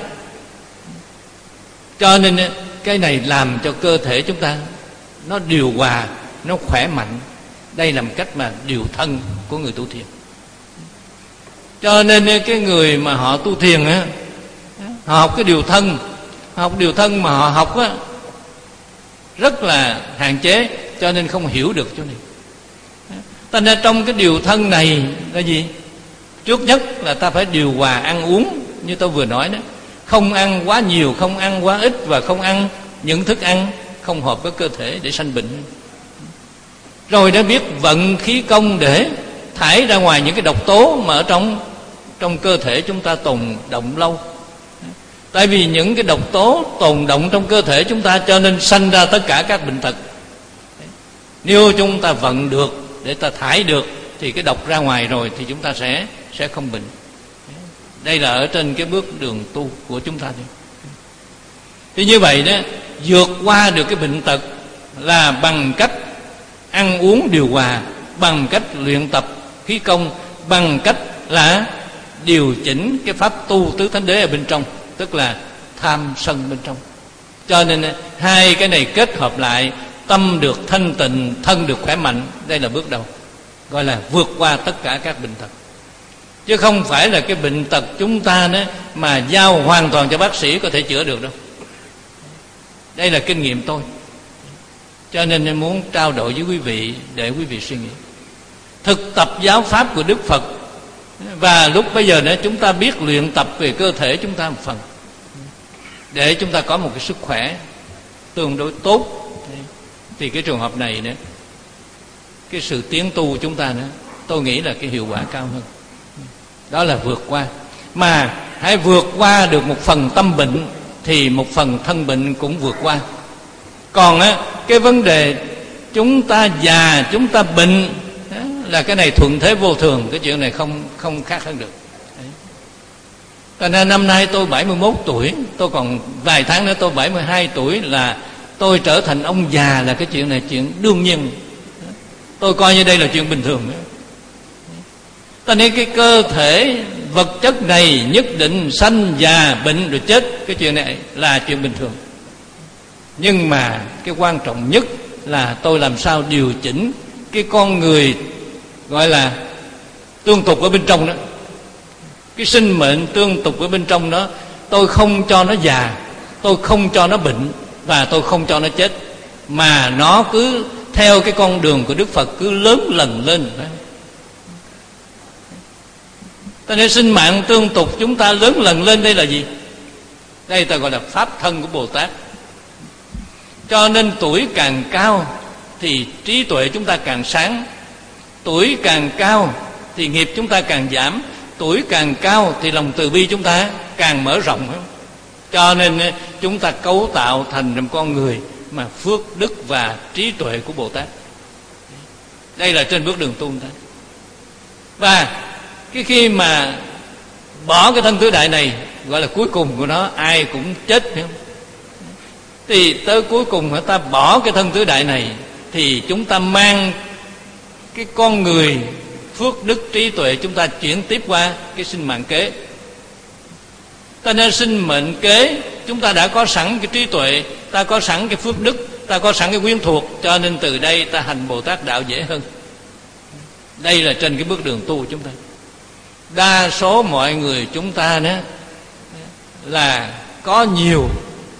Cho nên cái này làm cho cơ thể chúng ta nó điều hòa, nó khỏe mạnh. Đây là một cách mà điều thân của người tu thiền. Cho nên cái người mà họ tu thiền á, họ học cái điều thân, họ học điều thân mà họ học á rất là hạn chế, cho nên không hiểu được chỗ này. Thành ra trong cái điều thân này là gì? Trước nhất là ta phải điều hòa ăn uống, như tôi vừa nói đó. Không ăn quá nhiều, không ăn quá ít, và không ăn những thức ăn không hợp với cơ thể để sanh bệnh. Rồi đã biết vận khí công để thải ra ngoài những cái độc tố mà ở trong trong cơ thể chúng ta tồn động lâu. Tại vì những cái độc tố tồn động trong cơ thể chúng ta, cho nên sanh ra tất cả các bệnh tật. Nếu chúng ta vận được để ta thải được thì cái độc ra ngoài rồi thì chúng ta sẽ sẽ không bệnh. Đây là ở trên cái bước đường tu của chúng ta. Thì như vậy đó, vượt qua được cái bệnh tật là bằng cách ăn uống điều hòa, bằng cách luyện tập khí công, bằng cách là điều chỉnh cái pháp tu tứ thánh đế ở bên trong, tức là tham sân bên trong. Cho nên hai cái này kết hợp lại, tâm được thanh tịnh, thân được khỏe mạnh. Đây là bước đầu, gọi là vượt qua tất cả các bệnh tật. Chứ không phải là cái bệnh tật chúng ta đó mà giao hoàn toàn cho bác sĩ có thể chữa được đâu. Đây là kinh nghiệm tôi. Cho nên em muốn trao đổi với quý vị để quý vị suy nghĩ. Thực tập giáo pháp của Đức Phật, và lúc bây giờ nữa chúng ta biết luyện tập về cơ thể chúng ta một phần, để chúng ta có một cái sức khỏe tương đối tốt. thì cái trường hợp này nữa, cái sự tiến tu của chúng ta nữa, tôi nghĩ là cái hiệu quả cao hơn. Đó là vượt qua. Mà hãy vượt qua được một phần tâm bệnh thì một phần thân bệnh cũng vượt qua. Còn á, cái vấn đề chúng ta già, chúng ta bệnh đó, là cái này thuận thế vô thường. Cái chuyện này không không khác hơn được. Thành ra năm nay tôi bảy mươi mốt tuổi, tôi còn vài tháng nữa tôi bảy mươi hai tuổi, là tôi trở thành ông già là cái chuyện này chuyện đương nhiên. Tôi coi như đây là chuyện bình thường. Cho nên cái cơ thể vật chất này nhất định sanh già bệnh rồi chết, cái chuyện này là chuyện bình thường. Nhưng mà cái quan trọng nhất là tôi làm sao điều chỉnh cái con người gọi là tương tục ở bên trong đó, cái sinh mệnh tương tục ở bên trong đó. Tôi không cho nó già, tôi không cho nó bệnh, và tôi không cho nó chết, mà nó cứ theo cái con đường của Đức Phật cứ lớn lần lên. Cho nên sinh mạng tương tục chúng ta lớn lần lên, đây là gì? Đây ta gọi là pháp thân của Bồ Tát. Cho nên tuổi càng cao thì trí tuệ chúng ta càng sáng, tuổi càng cao thì nghiệp chúng ta càng giảm, tuổi càng cao thì lòng từ bi chúng ta càng mở rộng. Cho nên chúng ta cấu tạo thành một con người mà phước đức và trí tuệ của Bồ Tát. Đây là trên bước đường tu ta. Và cái khi mà bỏ cái thân tứ đại này, gọi là cuối cùng của nó, ai cũng chết, phải không? Thì tới cuối cùng người ta bỏ cái thân tứ đại này, thì chúng ta mang cái con người phước đức trí tuệ chúng ta chuyển tiếp qua cái sinh mạng kế. Cho nên sinh mệnh kế chúng ta đã có sẵn cái trí tuệ, ta có sẵn cái phước đức, ta có sẵn cái quyến thuộc, cho nên từ đây ta hành Bồ Tát đạo dễ hơn. Đây là trên cái bước đường tu của chúng ta. Đa số mọi người chúng ta đó là có nhiều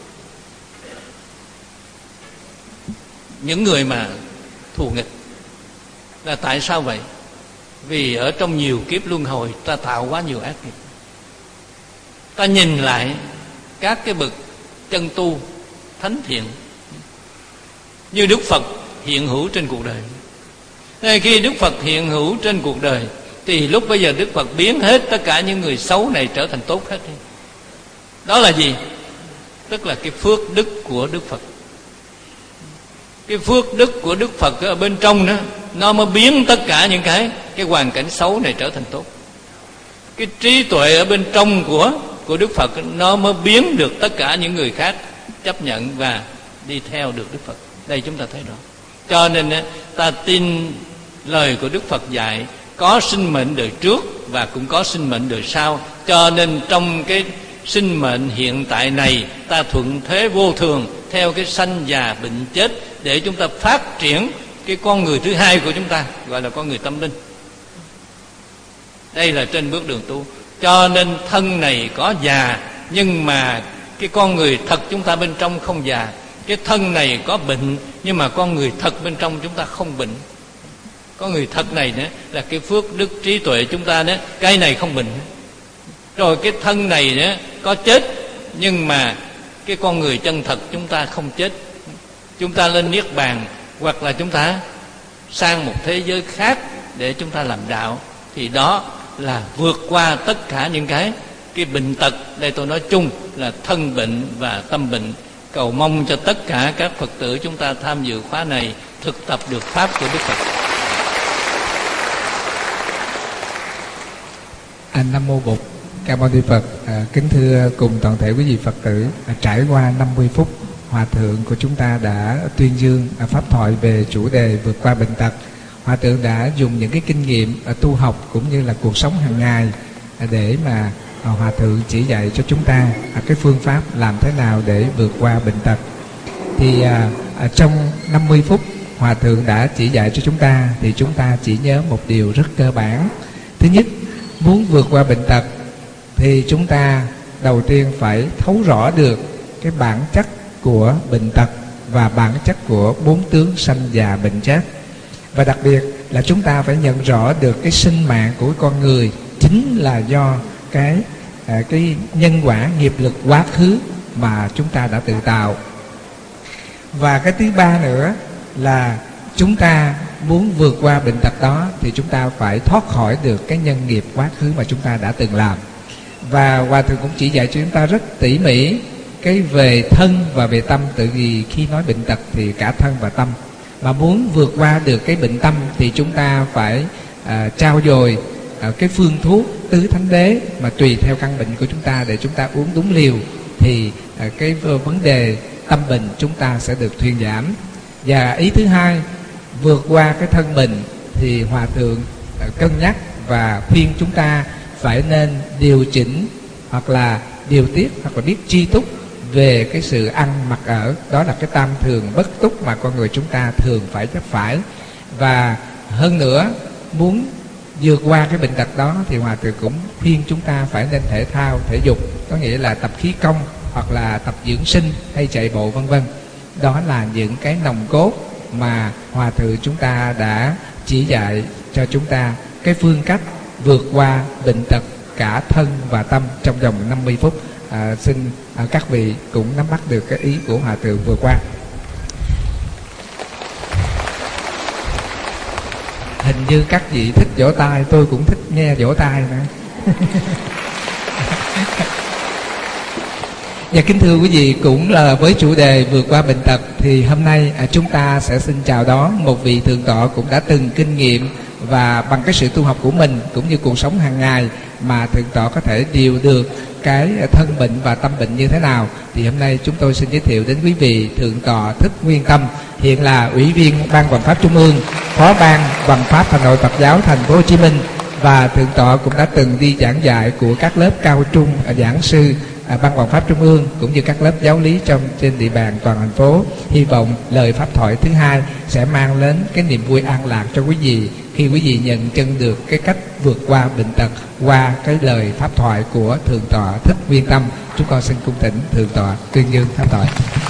những người mà thù nghịch. Là tại sao vậy? Vì ở trong nhiều kiếp luân hồi ta tạo quá nhiều ác nghiệp. Ta nhìn lại các cái bậc chân tu thánh thiện như Đức Phật hiện hữu trên cuộc đời. Nên khi Đức Phật hiện hữu trên cuộc đời thì lúc bây giờ Đức Phật biến hết tất cả những người xấu này trở thành tốt hết. Đó là gì? Tức là cái phước đức của Đức Phật. Cái phước đức của Đức Phật ở bên trong đó, nó mới biến tất cả những cái cái hoàn cảnh xấu này trở thành tốt. Cái trí tuệ ở bên trong của của Đức Phật, nó mới biến được tất cả những người khác chấp nhận và đi theo được Đức Phật. Đây chúng ta thấy rõ. Cho nên ta tin lời của Đức Phật dạy, có sinh mệnh đời trước và cũng có sinh mệnh đời sau. Cho nên trong cái sinh mệnh hiện tại này, ta thuận thế vô thường theo cái sanh già bệnh chết, để chúng ta phát triển cái con người thứ hai của chúng ta, gọi là con người tâm linh. Đây là trên bước đường tu. Cho nên thân này có già, nhưng mà cái con người thật chúng ta bên trong không già. Cái thân này có bệnh, nhưng mà con người thật bên trong chúng ta không bệnh. Con người thật này nữa là cái phước đức trí tuệ chúng ta đó, cái này không bệnh. Rồi cái thân này nữa có chết, nhưng mà cái con người chân thật chúng ta không chết. Chúng ta lên niết bàn, hoặc là chúng ta sang một thế giới khác để chúng ta làm đạo, thì đó là vượt qua tất cả những cái cái bệnh tật. Đây tôi nói chung là thân bệnh và tâm bệnh. Cầu mong cho tất cả các Phật tử chúng ta tham dự khóa này thực tập được pháp của Đức Phật. À, Nam Mô Bụt. Cảm ơn Đức Phật. À, kính thưa cùng toàn thể quý vị Phật tử, à, trải qua năm mươi phút, Hòa Thượng của chúng ta đã tuyên dương à, pháp thoại về chủ đề vượt qua bệnh tật. Hòa Thượng đã dùng những cái kinh nghiệm à, tu học cũng như là cuộc sống hàng ngày à, để mà à, Hòa Thượng chỉ dạy cho chúng ta à, cái phương pháp làm thế nào để vượt qua bệnh tật. Thì à, à, trong năm mươi phút Hòa Thượng đã chỉ dạy cho chúng ta, thì chúng ta chỉ nhớ một điều rất cơ bản. Thứ nhất, muốn vượt qua bệnh tật thì chúng ta đầu tiên phải thấu rõ được cái bản chất của bệnh tật và bản chất của bốn tướng sanh già bệnh chết. Và đặc biệt là chúng ta phải nhận rõ được cái sinh mạng của con người chính là do cái à, cái nhân quả nghiệp lực quá khứ mà chúng ta đã tự tạo. Và cái thứ ba nữa là chúng ta muốn vượt qua bệnh tật đó thì chúng ta phải thoát khỏi được cái nhân nghiệp quá khứ mà chúng ta đã từng làm. Và Hòa Thượng cũng chỉ dạy cho chúng ta rất tỉ mỉ cái về thân và về tâm, tự vì khi nói bệnh tật thì cả thân và tâm. Mà muốn vượt qua được cái bệnh tâm thì chúng ta phải à, trao dồi à, cái phương thuốc tứ thánh đế mà tùy theo căn bệnh của chúng ta để chúng ta uống đúng liều, thì à, cái vấn đề tâm bệnh chúng ta sẽ được thuyên giảm. Và ý thứ hai, vượt qua cái thân bệnh thì Hòa Thượng à, cân nhắc và khuyên chúng ta phải nên điều chỉnh hoặc là điều tiết hoặc là biết chi túc về cái sự ăn mặc ở. Đó là cái tam thường bất túc mà con người chúng ta thường phải chấp phải. Và hơn nữa, muốn vượt qua cái bệnh tật đó thì Hòa Thượng cũng khuyên chúng ta phải nên thể thao, thể dục, có nghĩa là tập khí công hoặc là tập dưỡng sinh hay chạy bộ vân vân. Đó là những cái nòng cốt mà Hòa Thượng chúng ta đã chỉ dạy cho chúng ta cái phương cách vượt qua bệnh tật cả thân và tâm trong vòng năm mươi phút. À, xin à, các vị cũng nắm bắt được cái ý của Hòa Thượng vừa qua. Hình như các vị thích vỗ tay, tôi cũng thích nghe vỗ tay nữa. Và kính thưa quý vị, cũng là với chủ đề vượt qua bệnh tật thì hôm nay à, chúng ta sẽ xin chào đón một vị thượng tọa cũng đã từng kinh nghiệm và bằng cái sự tu học của mình cũng như cuộc sống hàng ngày mà thượng tọa có thể điều được cái thân bệnh và tâm bệnh như thế nào. Thì hôm nay chúng tôi xin giới thiệu đến quý vị thượng tọa Thích Nguyên Tâm, hiện là ủy viên Ban Hoằng Pháp Trung ương, phó ban Hoằng Pháp Hà Nội Phật giáo Thành phố Hồ Chí Minh, và thượng tọa cũng đã từng đi giảng dạy của các lớp cao trung giảng sư À, Ban Hoằng Pháp Trung ương cũng như các lớp giáo lý trong trên địa bàn toàn thành phố. Hy vọng lời pháp thoại thứ hai sẽ mang đến cái niềm vui an lạc cho quý vị khi quý vị nhận chân được cái cách vượt qua bệnh tật qua cái lời pháp thoại của thượng tọa Thích Nguyên Tâm. Chúng con xin cung thỉnh thượng tọa tuyên dương pháp thoại.